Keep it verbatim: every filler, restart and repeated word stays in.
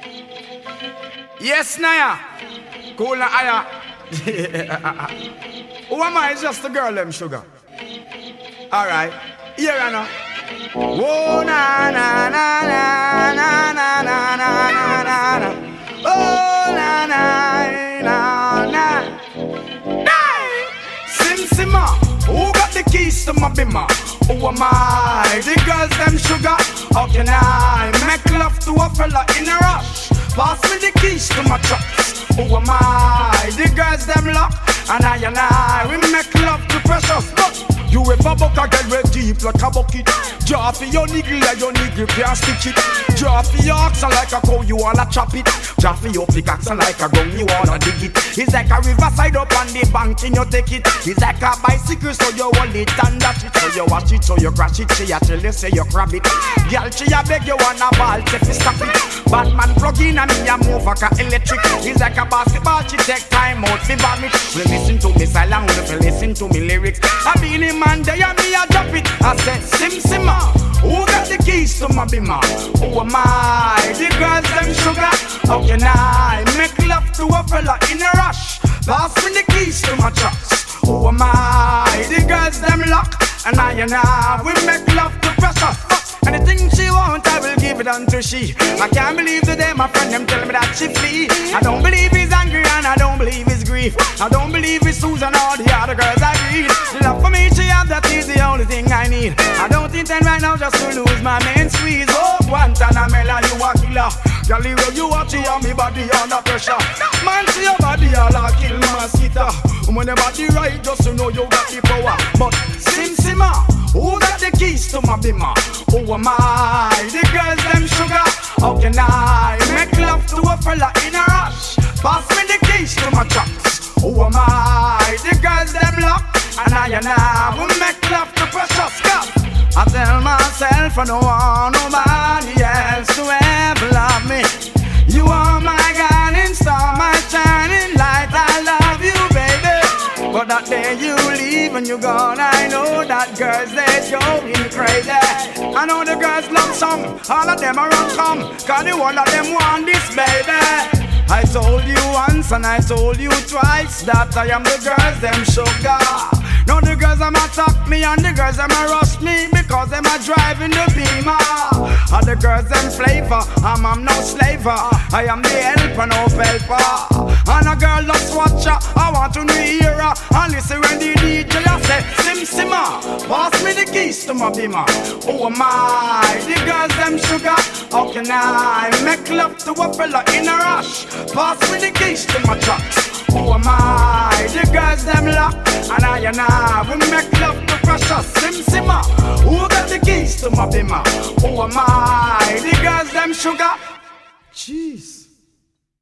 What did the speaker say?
Yes, Naya. Cool na aya. Who am I? It's just a girl, them sugar. Alright. Here I know. Whoa, na na na na na na na na na na. Oh, na na na na. Hey! Sim Simma, who got the keys to my bimmer? Who am I? The girls, them sugar. How can I make love to a fella in a rush? Pass me the keys to my trucks. Who am I? The girls, them lock. And I and I, we make love to precious. Look, you ever buck a girl with deep like a bucket. Draw for your niggle like your niggle can't stitch it. Draw for your oxen like a cow, you wanna chop it. Draw for your pickaxe like a gun, you wanna dig it. It's like a riverside up on the bank and you take it. It's like a bicycle, so you hold it and dash it. So you watch it, so you crash it. She a tell you, say you grab it. Girl, she a beg you wanna ball, say fi stop it. Batman plug in and me a move like a electric. It's like a basketball, she take time out fi vomit. Listen to me silent, listen to me lyrics. I be the man there and me a drop it. I said Sim Simma, who got the keys to my bimmer? Who am I? The girls them sugar. How can I make love to a fella in a rush? Pass me the keys to my trucks. Who am I? The girls them lock. And I and I we make love to precious. Anything she want, I will give it unto she. I can't believe today my friend them tell me that she flee. I don't believe he's angry and I don't believe he's grief. I don't believe it's Susan or the other girls I read. The love for me she have, that is the only thing I need. I don't intend right now just to lose my main squeeze. Oh, Guantanamela, you a killer. Girl, the way you watch it on me body under pressure. Man, see your body all a kill mosquito. When your body right, just to know you got the power. But Sim Simma, who got the keys to my bimmer? Who am I? The girls them sugar. How can I make love to a fella in a rush? Pass me the keys to my trucks. Who am I? The girls them lock. And I and I will make love to precious cup. I tell myself I don't want nobody else to ever love me. You are my guiding star, my shining light. I love you, baby. But that day you leave and you gone, I know that girls they going crazy. I know the girls love some, all of them are on come, cause the one of them want this, baby. I told you once and I told you twice that I am the girls them sugar. Now the girls them attack me and the girls them a rush me because them a driving the beamer. And the girls them flavor, I'm, I'm no slaver. I am the helper, no helper. And a girl just watch her, I want to hear her. And listen when the D J I say Sim Simma, pass me the keys to my bimmer. Who am I? The girls them sugar. How can I make love to a fella in a rush? Pass me the keys to my trucks. Who am I? The girls them lock. And I and I will make love to precious Sim Simma. Who got the keys to my bimmer? Who am I? The girls them sugar. Jeez.